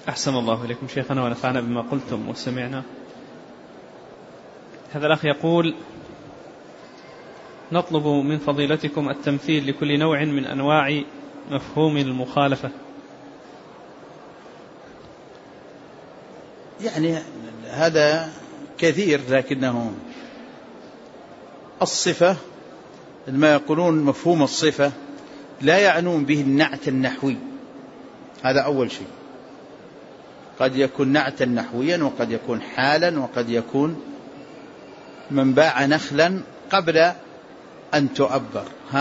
أحسن الله إليكم شيخنا ونفعنا بما قلتم وسمعنا. هذا الأخ يقول: نطلب من فضيلتكم التمثيل لكل نوع من أنواع مفهوم المخالفة. يعني هذا كثير، لكنه الصفة ما يقولون مفهوم الصفة لا يعنون به النعت النحوي، هذا أول شيء. قد يكون نعتا نحويا، وقد يكون حالا، وقد يكون من باع نخلا قبل أن تؤبر.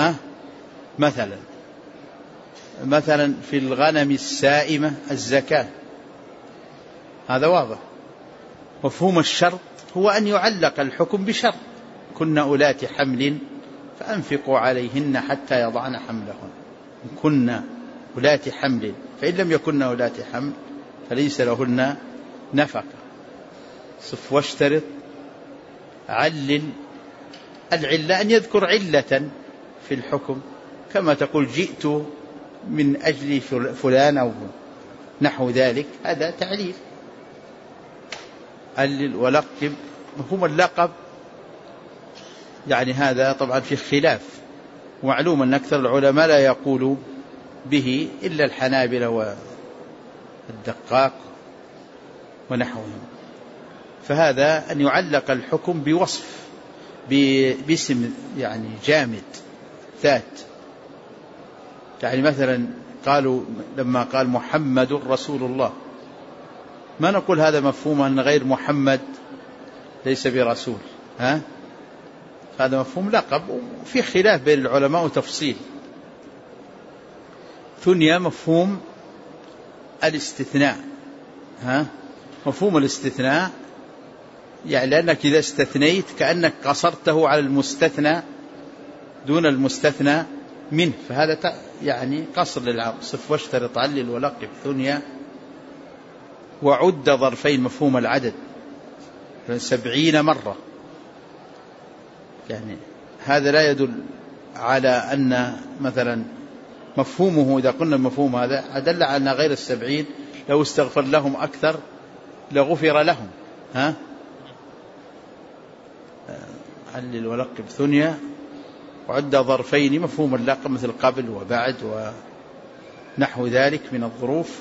مثلا في الغنم السائمة الزكاة، هذا واضح. مفهوم الشرط هو أن يعلق الحكم بشرط: كن أولات حمل فأنفقوا عليهن حتى يضعن حملهن. كن أولات حمل، فإن لم يكن أولات حمل فليس لهن نفقة. صف واشترط. علل. العلة أن يذكر علة في الحكم، كما تقول جئت من أجل فلان أو نحو ذلك، هذا تعليل. علل. ولقب. مفهوم اللقب يعني هذا طبعا في خلاف، ومعلوم أن أكثر العلماء لا يقول به إلا الحنابلة والدقاق ونحوهم. فهذا أن يعلق الحكم بوصف، باسم يعني جامد ذات. يعني مثلا قالوا لما قال محمد رسول الله، ما نقول هذا مفهوم أن غير محمد ليس برسول، هذا مفهوم لقب، وفي خلاف بين العلماء وتفصيل. ثانيا مفهوم الاستثناء. مفهوم الاستثناء يعني لأنك إذا استثنيت كأنك قصرته على المستثنى دون المستثنى منه، فهذا يعني قصر للعرض. صف واشترط. علل. ولقب. ثانيا وعد ظرفين. مفهوم العدد 70 مرة، يعني هذا لا يدل على أن مثلا مفهومه، إذا قلنا المفهوم هذا أدل على أن غير 70 لو استغفر لهم أكثر لغفر لهم. علل. ولقب. ثانيا وعد ظرفين. مفهوم اللقب مثل قبل وبعد ونحو ذلك من الظروف.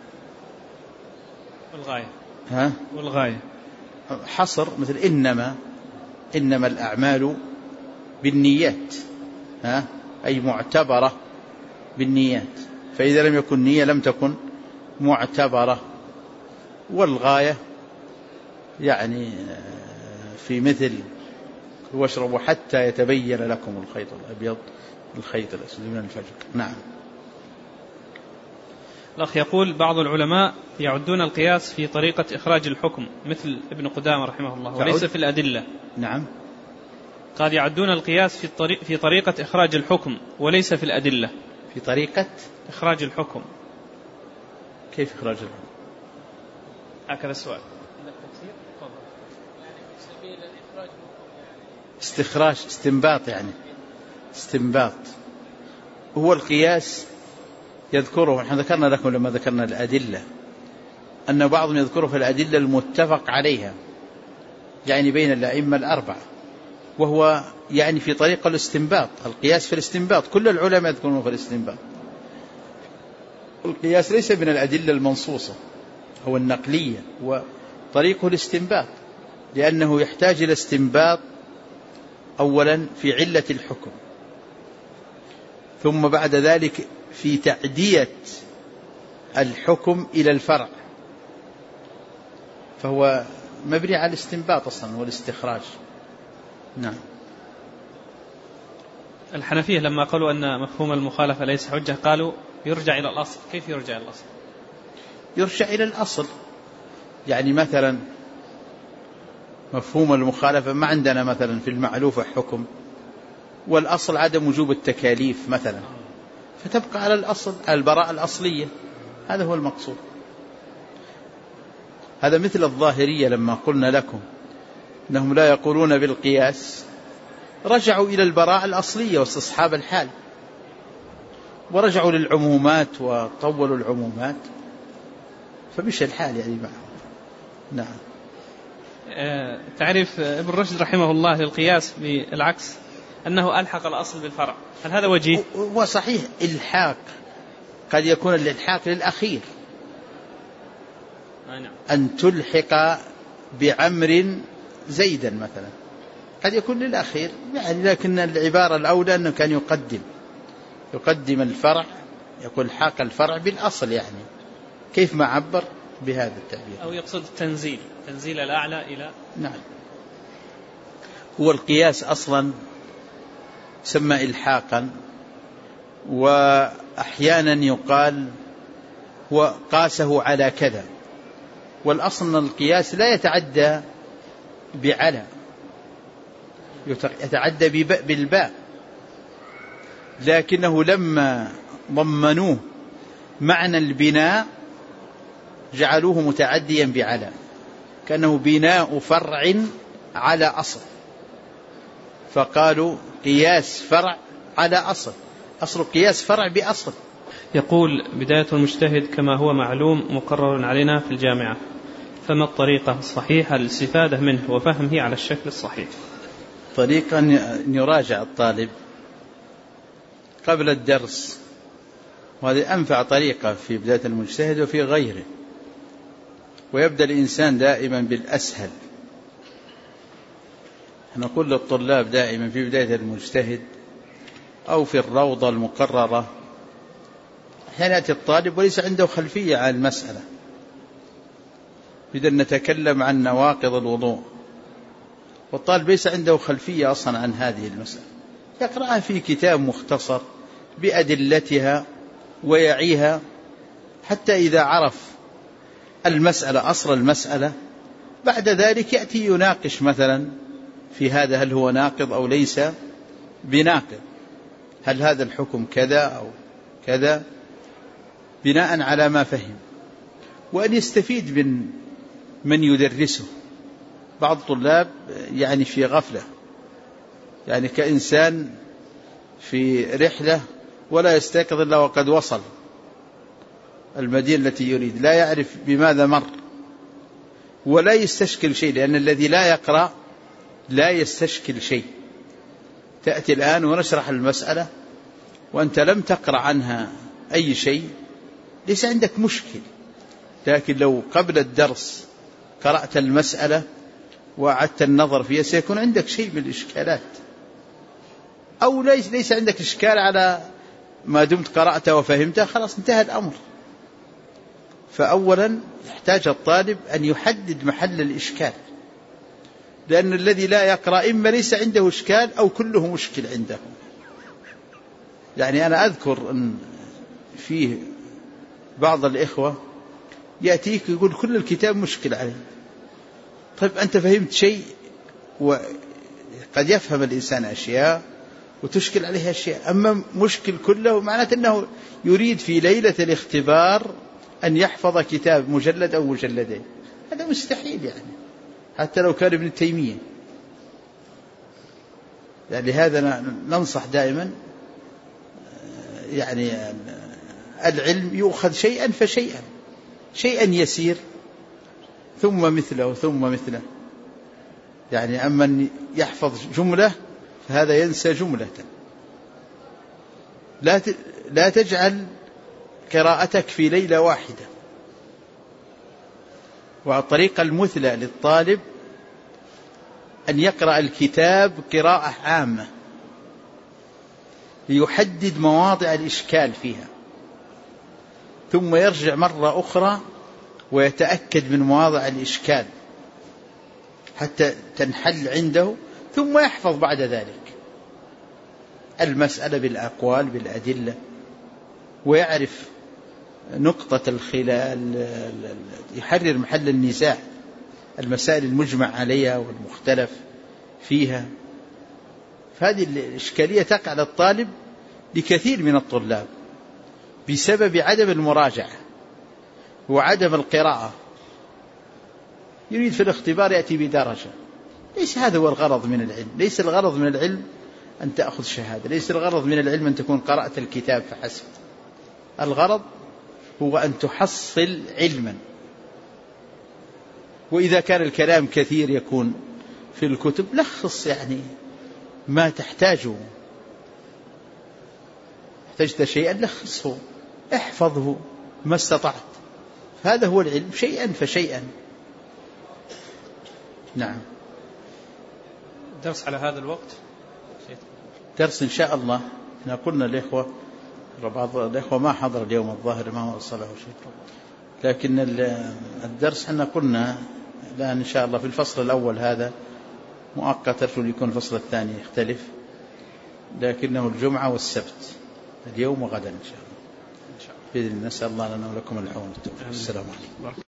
والغاية. حصر مثل إنما الأعمال بالنيات، أي معتبرة بالنيات، فإذا لم يكن نية لم تكن معتبرة. والغاية يعني في مثل واشربوا حتى يتبين لكم الخيط الأبيض الخيط الأسود من الفجر. نعم. الأخ يقول: بعض العلماء يعدون القياس في طريقة إخراج الحكم مثل ابن قدامة رحمه الله، وليس في الأدلة. نعم. قال يعدون القياس في طريقة إخراج الحكم وليس في الأدلة. في طريقة إخراج الحكم. كيف إخراج الحكم؟ هكذا السؤال. استخراج، استنباط، يعني استنباط. هو القياس يذكره، نحن ذكرنا لكم لما ذكرنا الأدلة أن بعضهم يذكره في الأدلة المتفق عليها، يعني بين الأئمة الأربعة، وهو يعني في طريق الاستنباط. القياس في الاستنباط، كل العلماء يذكرونه في الاستنباط. القياس ليس من الأدلة المنصوصة أو النقلية، وطريقه الاستنباط، لأنه يحتاج إلى استنباط أولا في علة الحكم، ثم بعد ذلك في تعدية الحكم إلى الفرع، فهو مبني على الاستنباط أصلا والاستخراج. نعم. الحنفية لما قالوا أن مفهوم المخالفة ليس حجة قالوا يرجع إلى الأصل. كيف يرجع إلى الأصل؟ يرجع إلى الأصل، يعني مثلا مفهوم المخالفة ما عندنا مثلا في المعلوفة حكم، والأصل عدم وجوب التكاليف مثلا، فتبقى على الأصل، على البراءة الأصلية، هذا هو المقصود. هذا مثل الظاهرية لما قلنا لكم أنهم لا يقولون بالقياس، رجعوا إلى البراءة الأصلية واستصحاب الحال، ورجعوا للعمومات وطولوا العمومات، فمش الحال يعني معه. نعم. تعريف ابن رشد رحمه الله للقياس بالعكس أنه ألحق الأصل بالفرع، هل هذا وجيه؟ وصحيح إلحاق، قد يكون الإلحاق للأخير. نعم. أن تلحق بعمر زيدا مثلا قد يكون للأخير يعني، لكن العبارة الأولى أنه كان يقدم الفرع، يقول حاق الفرع بالأصل يعني، كيف ما عبر بهذا التعبير. أو يقصد تنزيل الأعلى إلى. نعم. هو القياس أصلا يسمى إلحاقا، وأحيانا يقال هو قاسه على كذا، والأصل أن القياس لا يتعدى بعلى، يتعدى بالباء، لكنه لما ضمنوه معنى البناء جعلوه متعديا بعلى، كأنه بناء فرع على أصل، فقالوا قياس فرع على أصل، أصل قياس فرع بأصل. يقول: بداية المجتهد كما هو معلوم مقرر علينا في الجامعة، فما الطريقة الصحيحة للاستفادة منه وفهمه على الشكل الصحيح؟ طريقة أن يراجع الطالب قبل الدرس، وهذه أنفع طريقة في بداية المجتهد وفي غيره، ويبدأ الإنسان دائما بالأسهل. نقول للطلاب دائما في بداية المجتهد أو في الروضة المقررة، أحيانا يأتي الطالب وليس عنده خلفية عن المسألة، إذا نتكلم عن نواقض الوضوء والطالب ليس عنده خلفية أصلا عن هذه المسألة، يقرأها في كتاب مختصر بأدلتها ويعيها، حتى إذا عرف المسألة أصل المسألة بعد ذلك يأتي يناقش مثلا في هذا، هل هو ناقض أو ليس بناقض، هل هذا الحكم كذا أو كذا، بناء على ما فهم، وأن يستفيد من يدرسه. بعض الطلاب يعني في غفلة، يعني كإنسان في رحلة ولا يستيقظ إلا وقد وصل المدينة التي يريد، لا يعرف بماذا مر ولا يستشكل شيء، لأن الذي لا يقرأ لا يستشكل شيء. تأتي الآن ونشرح المسألة وأنت لم تقرأ عنها أي شيء، ليس عندك مشكل، لكن لو قبل الدرس قرأت المسألة وأعدت النظر فيها سيكون عندك شيء من الإشكالات، أو ليس عندك إشكال على ما دمت قرأت وفهمت، خلاص انتهى الأمر. فأولا يحتاج الطالب أن يحدد محل الإشكال، لأن الذي لا يقرأ إما ليس عنده إشكال أو كله مشكل عنده. يعني أنا أذكر أن فيه بعض الإخوة يأتيك يقول كل الكتاب مشكل عليه. طيب أنت فهمت شيء، وقد يفهم الإنسان أشياء وتشكل عليه أشياء، أما مشكل كله معناته أنه يريد في ليلة الاختبار أن يحفظ كتاب مجلد أو مجلدين، هذا مستحيل يعني، حتى لو كان ابن تيمية. يعني هذا ننصح دائما، يعني العلم يؤخذ شيئا فشيئا، شيئا يسير ثم مثله ثم مثله. يعني أما يحفظ جملة فهذا ينسى جملة. لا تجعل قراءتك في ليلة واحدة. والطريقة المثلى للطالب أن يقرأ الكتاب قراءة عامة ليحدد مواضع الإشكال فيها، ثم يرجع مرة أخرى ويتأكد من مواضع الإشكال حتى تنحل عنده، ثم يحفظ بعد ذلك المسألة بالأقوال بالأدلة، ويعرف نقطة الخلال، يحرر محل النزاع، المسائل المجمع عليها والمختلف فيها. فهذه الإشكالية تقع للطالب لكثير من الطلاب بسبب عدم المراجعة وعدم القراءة. يريد في الاختبار يأتي بدرجة، ليس هذا هو الغرض من العلم. ليس الغرض من العلم أن تأخذ شهادة، ليس الغرض من العلم أن تكون قرأت الكتاب فحسب. الغرض هو أن تحصل علما وإذا كان الكلام كثير يكون في الكتب لخص يعني ما تحتاجه، احتجت شيئا لخصه، احفظه ما استطعت. هذا هو العلم، شيئا فشيئا. نعم. درس على هذا الوقت، درس إن شاء الله. احنا قلنا الإخوة، بعض الإخوة ما حضر اليوم الظاهر، ما وصله شيء، لكن الدرس احنا قلنا الآن إن شاء الله في الفصل الأول هذا مؤقتا، يكون الفصل الثاني يختلف، لكنه الجمعة والسبت، اليوم وغدا إن شاء الله. بإذن الله، نسأل الله لنا ولكم العون والتوفيق. السلام عليكم.